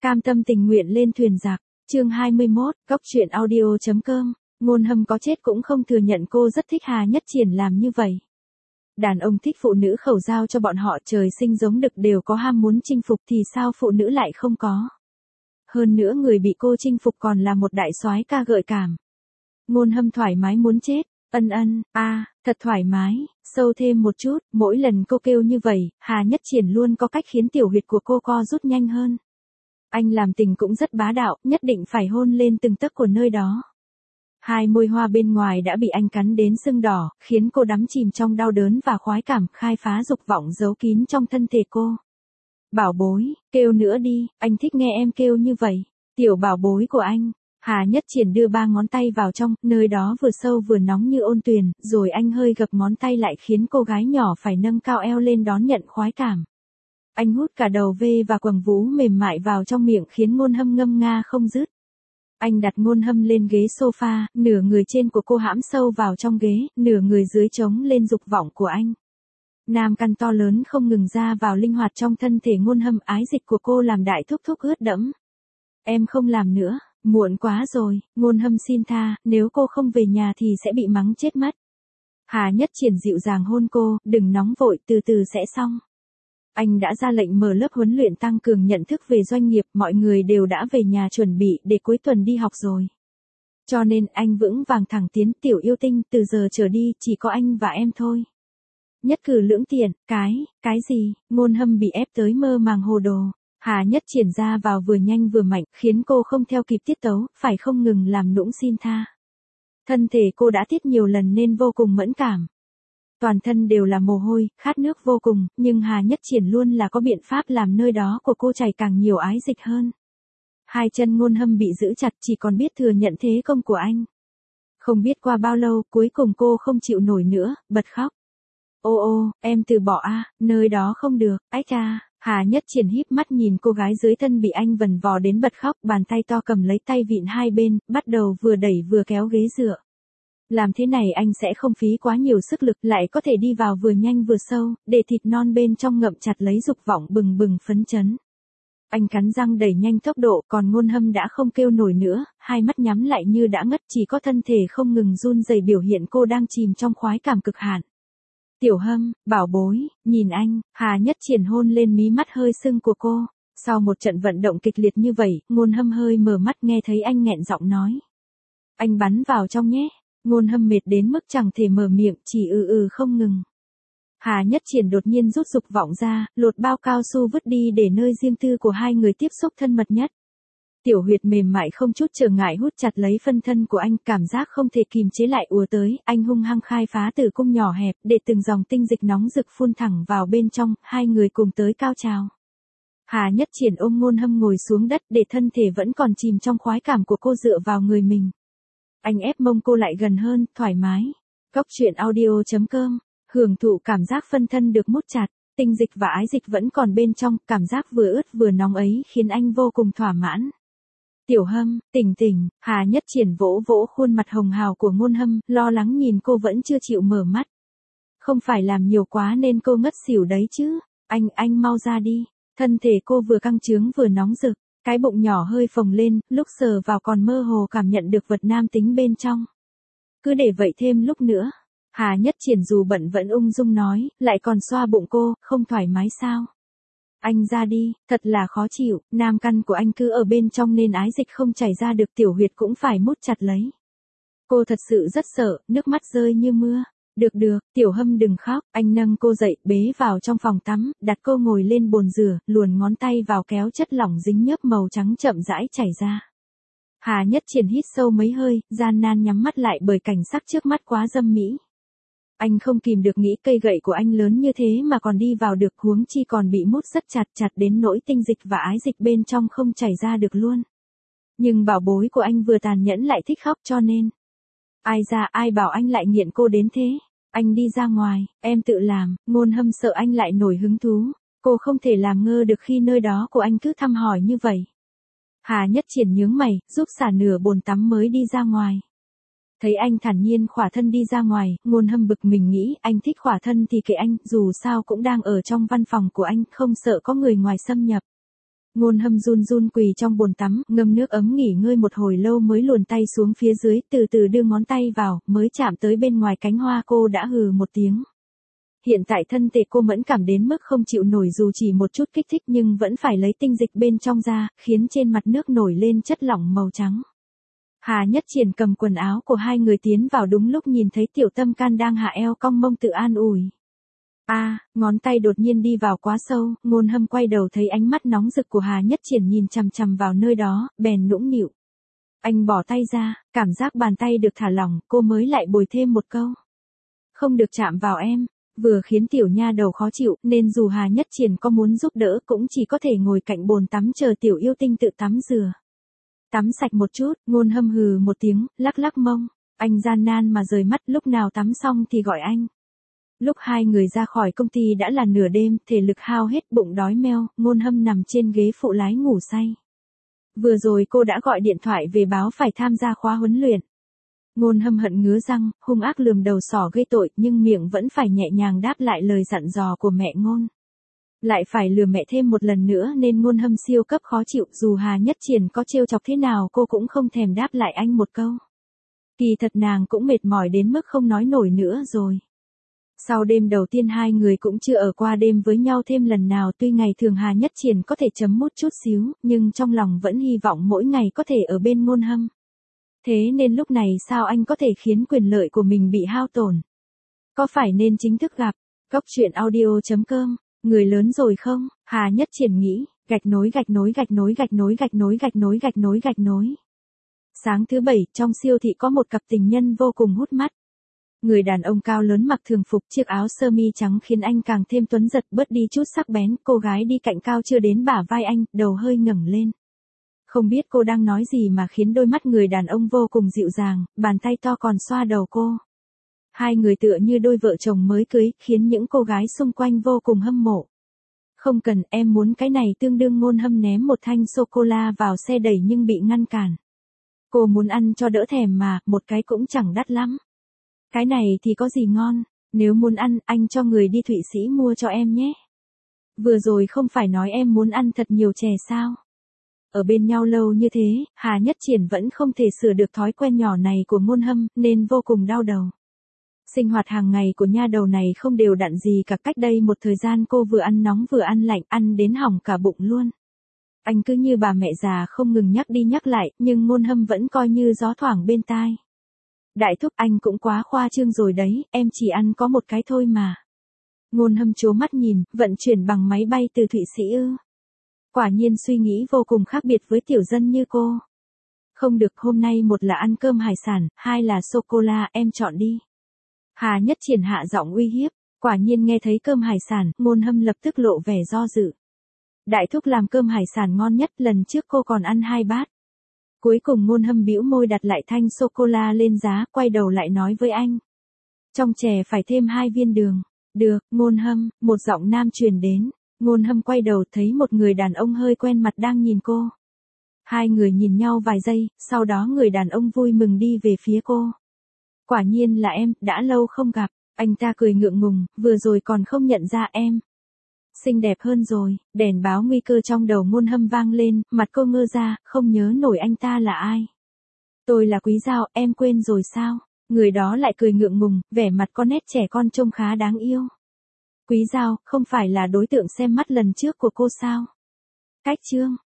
Cam tâm tình nguyện lên thuyền giặc, chương 21, góc truyện audio.com, Ngôn Hâm có chết cũng không thừa nhận cô rất thích Hà Nhất Triển làm như vậy. Đàn ông thích phụ nữ khẩu giao cho bọn họ trời sinh giống đực đều có ham muốn chinh phục thì sao phụ nữ lại không có. Hơn nữa người bị cô chinh phục còn là một đại soái ca gợi cảm. Ngôn Hâm thoải mái muốn chết, thật thoải mái, sâu thêm một chút, mỗi lần cô kêu như vậy, Hà Nhất Triển luôn có cách khiến tiểu huyệt của cô co rút nhanh hơn. Anh làm tình cũng rất bá đạo, nhất định phải hôn lên từng tấc của nơi đó. Hai môi hoa bên ngoài đã bị anh cắn đến sưng đỏ, khiến cô đắm chìm trong đau đớn và khoái cảm, khai phá dục vọng giấu kín trong thân thể cô. Bảo bối, kêu nữa đi, anh thích nghe em kêu như vậy. Tiểu bảo bối của anh. Hà Nhất Triển đưa 3 ngón tay vào trong, nơi đó vừa sâu vừa nóng như ôn tuyền, rồi anh hơi gập ngón tay lại khiến cô gái nhỏ phải nâng cao eo lên đón nhận khoái cảm. Anh hút cả đầu vê và quầng vú mềm mại vào trong miệng khiến Ngôn Hâm ngâm nga không dứt. Anh đặt Ngôn Hâm lên ghế sofa, nửa người trên của cô hãm sâu vào trong ghế, nửa người dưới trống lên dục vọng của anh. Nam căn to lớn không ngừng ra vào linh hoạt trong thân thể Ngôn Hâm, ái dịch của cô làm đại thúc thúc ướt đẫm. Em không làm nữa, muộn quá rồi, Ngôn Hâm xin tha, nếu cô không về nhà thì sẽ bị mắng chết mất. Hà Nhất Triển dịu dàng hôn cô, đừng nóng vội, từ từ sẽ xong. Anh đã ra lệnh mở lớp huấn luyện tăng cường nhận thức về doanh nghiệp, mọi người đều đã về nhà chuẩn bị để cuối tuần đi học rồi. Cho nên anh vững vàng thẳng tiến, tiểu yêu tinh, từ giờ trở đi, chỉ có anh và em thôi. Nhất cử lưỡng tiện, cái gì, Ngôn Hâm bị ép tới mơ màng hồ đồ. Hà Nhất Triển ra vào vừa nhanh vừa mạnh, khiến cô không theo kịp tiết tấu, phải không ngừng làm nũng xin tha. Thân thể cô đã tiết nhiều lần nên vô cùng mẫn cảm. Toàn thân đều là mồ hôi, khát nước vô cùng, nhưng Hà Nhất Triển luôn là có biện pháp làm nơi đó của cô chảy càng nhiều ái dịch hơn. Hai chân Ngôn Hâm bị giữ chặt, chỉ còn biết thừa nhận thế công của anh. Không biết qua bao lâu, cuối cùng cô không chịu nổi nữa, bật khóc. Ô, em từ bỏ nơi đó không được, ách à. Hà Nhất Triển híp mắt nhìn cô gái dưới thân bị anh vần vò đến bật khóc, bàn tay to cầm lấy tay vịn hai bên, bắt đầu vừa đẩy vừa kéo ghế dựa. Làm thế này anh sẽ không phí quá nhiều sức lực, lại có thể đi vào vừa nhanh vừa sâu, để thịt non bên trong ngậm chặt lấy dục vọng bừng bừng phấn chấn. Anh cắn răng đẩy nhanh tốc độ, còn Ngôn Hâm đã không kêu nổi nữa, hai mắt nhắm lại như đã ngất, chỉ có thân thể không ngừng run rẩy biểu hiện cô đang chìm trong khoái cảm cực hạn. Tiểu Hâm, bảo bối, nhìn anh, Hà Nhất Triển hôn lên mí mắt hơi sưng của cô. Sau một trận vận động kịch liệt như vậy, Ngôn Hâm hơi mở mắt nghe thấy anh nghẹn giọng nói. Anh bắn vào trong nhé. Ngôn Hâm mệt đến mức chẳng thể mở miệng, chỉ không ngừng. Hà Nhất Triển đột nhiên rút dục vọng ra, lột bao cao su vứt đi để nơi riêng tư của hai người tiếp xúc thân mật nhất. Tiểu huyệt mềm mại không chút trở ngại hút chặt lấy phân thân của anh, cảm giác không thể kìm chế lại ùa tới, anh hung hăng khai phá tử cung nhỏ hẹp, để từng dòng tinh dịch nóng rực phun thẳng vào bên trong, hai người cùng tới cao trào. Hà Nhất Triển ôm Ngôn Hâm ngồi xuống đất để thân thể vẫn còn chìm trong khoái cảm của cô dựa vào người mình. Anh ép mông cô lại gần hơn, thoải mái. Góc truyện audio.com, hưởng thụ cảm giác phân thân được mút chặt, tinh dịch và ái dịch vẫn còn bên trong, cảm giác vừa ướt vừa nóng ấy khiến anh vô cùng thỏa mãn. Tiểu Hâm, tỉnh, Hà Nhất Triển vỗ vỗ khuôn mặt hồng hào của Ngôn Hâm, lo lắng nhìn cô vẫn chưa chịu mở mắt. Không phải làm nhiều quá nên cô ngất xỉu đấy chứ, anh mau ra đi, thân thể cô vừa căng trướng vừa nóng rực. Cái bụng nhỏ hơi phồng lên, lúc sờ vào còn mơ hồ cảm nhận được vật nam tính bên trong. Cứ để vậy thêm lúc nữa. Hà Nhất Triển dù bận vẫn ung dung nói, lại còn xoa bụng cô, không thoải mái sao? Anh ra đi, thật là khó chịu, nam căn của anh cứ ở bên trong nên ái dịch không chảy ra được, tiểu huyệt cũng phải mút chặt lấy. Cô thật sự rất sợ, nước mắt rơi như mưa. Được, Tiểu Hâm đừng khóc, anh nâng cô dậy, bế vào trong phòng tắm, đặt cô ngồi lên bồn rửa, luồn ngón tay vào kéo chất lỏng dính nhớp màu trắng chậm rãi chảy ra. Hà Nhất Triển hít sâu mấy hơi, gian nan nhắm mắt lại bởi cảnh sắc trước mắt quá dâm mỹ. Anh không kìm được nghĩ cây gậy của anh lớn như thế mà còn đi vào được, huống chi còn bị mút rất chặt đến nỗi tinh dịch và ái dịch bên trong không chảy ra được luôn. Nhưng bảo bối của anh vừa tàn nhẫn lại thích khóc cho nên. Ai bảo anh lại nghiện cô đến thế? Anh đi ra ngoài, em tự làm. Ngôn Hâm sợ anh lại nổi hứng thú. Cô không thể làm ngơ được khi nơi đó của anh cứ thăm hỏi như vậy. Hà Nhất Triển nhướng mày, giúp xả nửa bồn tắm mới đi ra ngoài. Thấy anh thản nhiên khỏa thân đi ra ngoài, Ngôn Hâm bực mình nghĩ anh thích khỏa thân thì kệ anh, dù sao cũng đang ở trong văn phòng của anh, không sợ có người ngoài xâm nhập. Ngôn Hâm run run quỳ trong bồn tắm, ngâm nước ấm nghỉ ngơi một hồi lâu mới luồn tay xuống phía dưới, từ từ đưa ngón tay vào, mới chạm tới bên ngoài cánh hoa cô đã hừ một tiếng. Hiện tại thân thể cô mẫn cảm đến mức không chịu nổi dù chỉ một chút kích thích nhưng vẫn phải lấy tinh dịch bên trong ra, khiến trên mặt nước nổi lên chất lỏng màu trắng. Hà Nhất Triển cầm quần áo của hai người tiến vào đúng lúc nhìn thấy Tiểu Tâm Can đang hạ eo cong mông tự an ủi. Ngón tay đột nhiên đi vào quá sâu, Ngôn Hâm quay đầu thấy ánh mắt nóng rực của Hà Nhất Triển nhìn chằm chằm vào nơi đó, bèn nũng nịu. Anh bỏ tay ra, cảm giác bàn tay được thả lỏng, cô mới lại bồi thêm một câu. Không được chạm vào em, vừa khiến tiểu nha đầu khó chịu, nên dù Hà Nhất Triển có muốn giúp đỡ cũng chỉ có thể ngồi cạnh bồn tắm chờ tiểu yêu tinh tự tắm rửa. Tắm sạch một chút, Ngôn Hâm hừ một tiếng, lắc lắc mông. Anh gian nan mà rời mắt, lúc nào tắm xong thì gọi anh. Lúc hai người ra khỏi công ty đã là nửa đêm, thể lực hao hết, bụng đói meo, Ngôn Hâm nằm trên ghế phụ lái ngủ say. Vừa rồi cô đã gọi điện thoại về báo phải tham gia khóa huấn luyện. Ngôn Hâm hận ngứa răng, hung ác lườm đầu sỏ gây tội, nhưng miệng vẫn phải nhẹ nhàng đáp lại lời dặn dò của mẹ Ngôn. Lại phải lừa mẹ thêm một lần nữa nên Ngôn Hâm siêu cấp khó chịu, dù Hà Nhất Triển có trêu chọc thế nào cô cũng không thèm đáp lại anh một câu. Kỳ thật nàng cũng mệt mỏi đến mức không nói nổi nữa rồi. Sau đêm đầu tiên hai người cũng chưa ở qua đêm với nhau thêm lần nào, tuy ngày thường Hà Nhất Triển có thể chấm mút chút xíu, nhưng trong lòng vẫn hy vọng mỗi ngày có thể ở bên Ngôn Hâm. Thế nên lúc này sao anh có thể khiến quyền lợi của mình bị hao tổn? Có phải nên chính thức gặp? Cốc truyện audio.com, người lớn rồi không? Hà Nhất Triển nghĩ, gạch nối gạch nối gạch nối gạch nối gạch nối gạch nối gạch nối gạch nối. Sáng thứ Bảy, trong siêu thị có một cặp tình nhân vô cùng hút mắt. Người đàn ông cao lớn mặc thường phục, chiếc áo sơ mi trắng khiến anh càng thêm tuấn giật, bớt đi chút sắc bén, cô gái đi cạnh cao chưa đến bả vai anh, đầu hơi ngẩng lên. Không biết cô đang nói gì mà khiến đôi mắt người đàn ông vô cùng dịu dàng, bàn tay to còn xoa đầu cô. Hai người tựa như đôi vợ chồng mới cưới, khiến những cô gái xung quanh vô cùng hâm mộ. Không cần, em muốn cái này, tương đương. Ngôn Hâm ném một thanh sô-cô-la vào xe đẩy nhưng bị ngăn cản. Cô muốn ăn cho đỡ thèm mà, một cái cũng chẳng đắt lắm. Cái này thì có gì ngon, nếu muốn ăn, anh cho người đi Thụy Sĩ mua cho em nhé. Vừa rồi không phải nói em muốn ăn thật nhiều chè sao? Ở bên nhau lâu như thế, Hà Nhất Triển vẫn không thể sửa được thói quen nhỏ này của Ngôn Hâm, nên vô cùng đau đầu. Sinh hoạt hàng ngày của nha đầu này không đều đặn gì cả, cách đây một thời gian cô vừa ăn nóng vừa ăn lạnh, ăn đến hỏng cả bụng luôn. Anh cứ như bà mẹ già không ngừng nhắc đi nhắc lại, nhưng Ngôn Hâm vẫn coi như gió thoảng bên tai. Đại thúc, anh cũng quá khoa trương rồi đấy, em chỉ ăn có một cái thôi mà. Ngôn Hâm trố mắt nhìn, vận chuyển bằng máy bay từ Thụy Sĩ ư? Quả nhiên suy nghĩ vô cùng khác biệt với tiểu dân như cô. Không được, hôm nay một là ăn cơm hải sản, hai là sô-cô-la, em chọn đi. Hà Nhất Triển hạ giọng uy hiếp, quả nhiên nghe thấy cơm hải sản, Ngôn Hâm lập tức lộ vẻ do dự. Đại thúc làm cơm hải sản ngon nhất, lần trước cô còn ăn 2 bát. Cuối cùng Ngôn Hâm bĩu môi đặt lại thanh sô-cô-la lên giá, quay đầu lại nói với anh. Trong chè phải thêm 2 viên đường. Được, Ngôn Hâm, một giọng nam truyền đến. Ngôn Hâm quay đầu thấy một người đàn ông hơi quen mặt đang nhìn cô. Hai người nhìn nhau vài giây, sau đó người đàn ông vui mừng đi về phía cô. Quả nhiên là em, đã lâu không gặp. Anh ta cười ngượng ngùng, vừa rồi còn không nhận ra em. Xinh đẹp hơn rồi, đèn báo nguy cơ trong đầu Ngôn Hâm vang lên, mặt cô ngơ ra, không nhớ nổi anh ta là ai. Tôi là Quý Giao, em quên rồi sao? Người đó lại cười ngượng ngùng, vẻ mặt có nét trẻ con trông khá đáng yêu. Quý Giao, không phải là đối tượng xem mắt lần trước của cô sao? Cách chương.